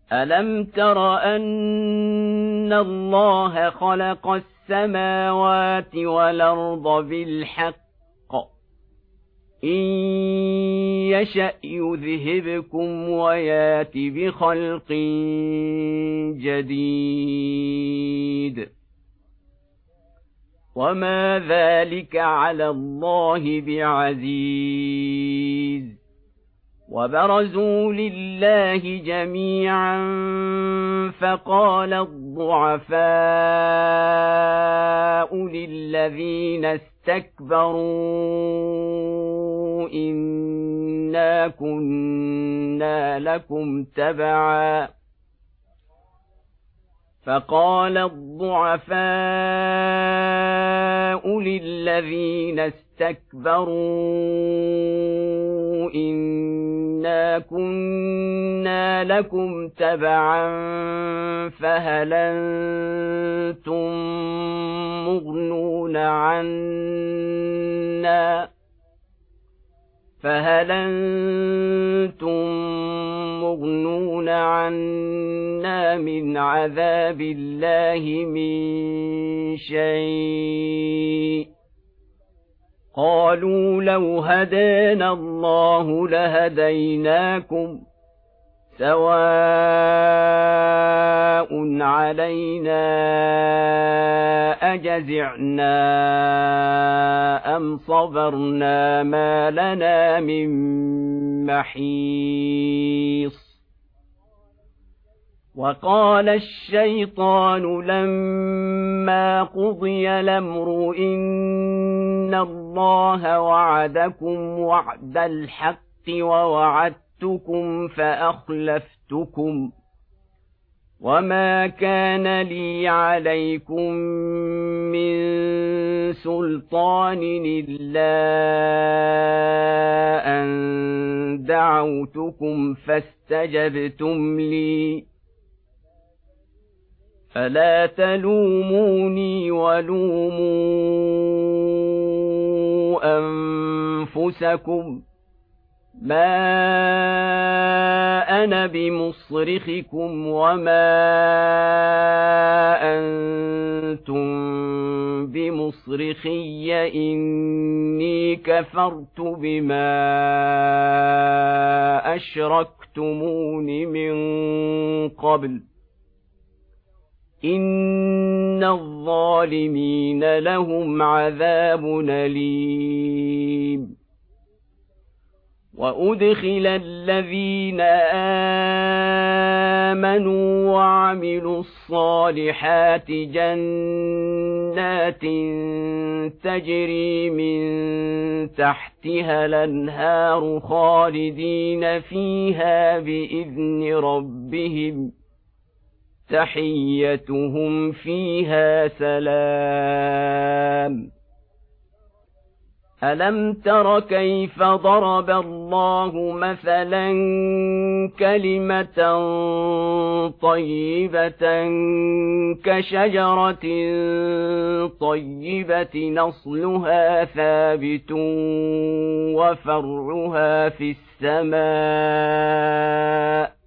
ألم تر أن الله خلق السماوات والأرض بالحق إن يشأ يذهبكم ويات بخلق جديد وما ذلك على الله بعزيز وبرزوا لله جميعا فقال الضعفاء للذين استكبروا إنا كنا لكم تبعا فقال الضعفاء للذين استكبروا إنا كنا لكم تبعا فهل أنتم مغنون عنا من عذاب الله من شيء قالوا لو هدانا الله لهديناكم سواء علينا أجزعنا أم صبرنا ما لنا من محيص وقال الشيطان لما قضي الأمر إن الله وعدكم وعد الحق ووعدتكم فأخلفتكم وما كان لي عليكم من سلطان إلا أن دعوتكم فاستجبتم لي فلا تلوموني ولوموا أنفسكم ما أنا بمصرخكم وما أنتم بمصرخي إني كفرت بما أشركتمون من قبل إن الظالمين لهم عذاب أليم وأدخل الذين آمنوا وعملوا الصالحات جنات تجري من تحتها الأنهار خالدين فيها بإذن ربهم تحيتهم فيها سلام ألم تر كيف ضرب الله مثلا كلمة طيبة كشجرة طيبة نصلها ثابت وفرعها في السماء